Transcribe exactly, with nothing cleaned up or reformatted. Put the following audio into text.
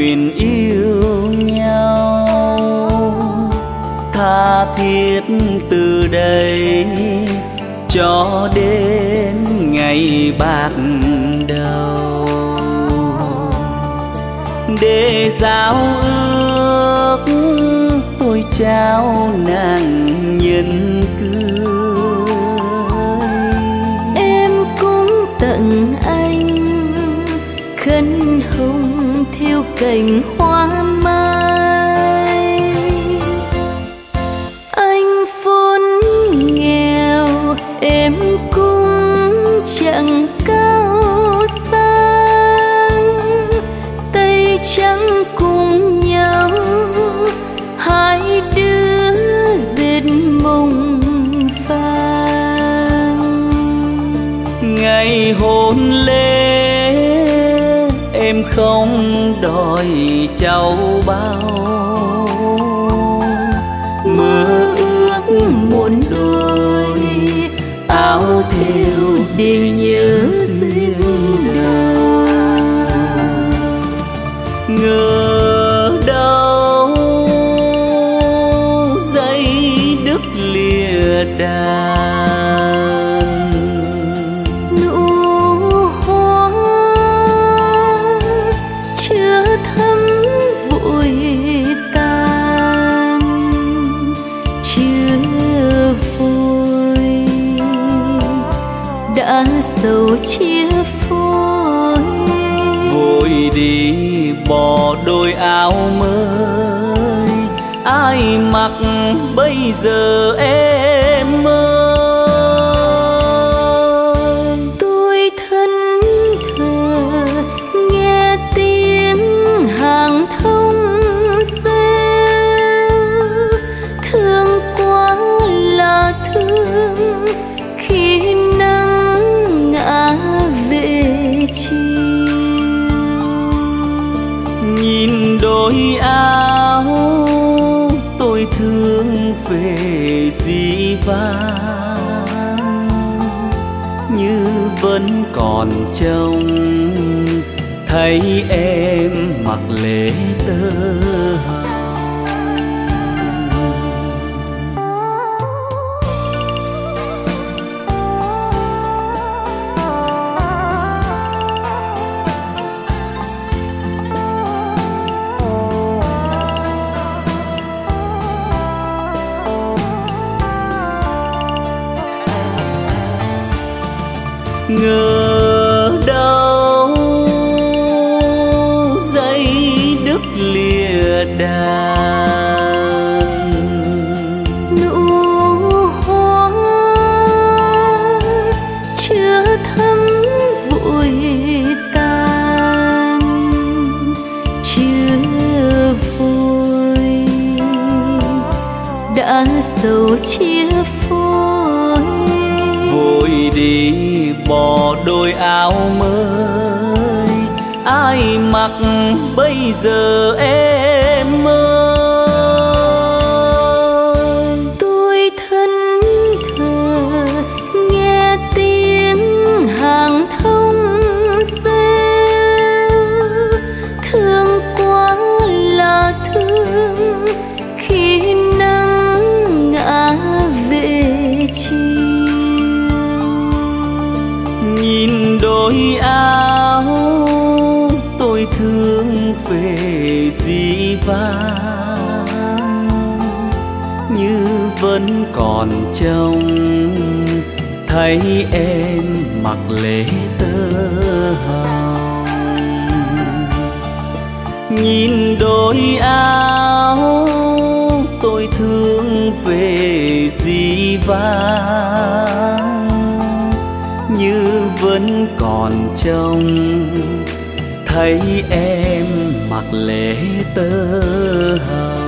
nguyện yêu nhau, tha thiết từ đây cho đến ngày bạc đầu. Để giao ước tôi trao nàng nhân cưới, em cũng tặng anh khăn hồng theo cành hoa mai. Anh vốn nghèo em cũng chẳng cao sang, tay trắng cùng nhau hai đứa dệt mộng vàng. Ngày hôn lễ em không đòi châu báu, mơ ước muôn đôi áo thêu để nhớ duyên đời. Ngờ đâu dây đứt lìa đàn, nụ hoa chưa thắm vội tàn, chưa vội đã sầu chia phôi. vội đi bỏ đôi áo mới, ai mặc bây giờ em ơi. Tôi thân thờ nghe tiếng hàng thông reo, thương quá là thương khi nắng ngã về chiều. Nhìn đôi áo tôi thương về dĩ vãng, như vẫn còn trông thấy em mặc lễ tơ hồng. Ngờ đâu dây đứt lìa đàn, nụ hoa chưa thắm vội tàn, chưa vội đã sầu chia phôi. vội đi bỏ đôi áo mới, ai mặc bây giờ em ơi. Tôi thân thờ nghe tiếng hàng thông reo, thương quá là thương khi nắng ngã về chiều. Nhìn đôi áo tôi thương về dĩ vãng, như vẫn còn trông thấy em mặc lễ tơ hồng. Nhìn đôi áo tôi thương về dĩ vãng, như vẫn còn trông thấy em mặc lễ tơ hồng.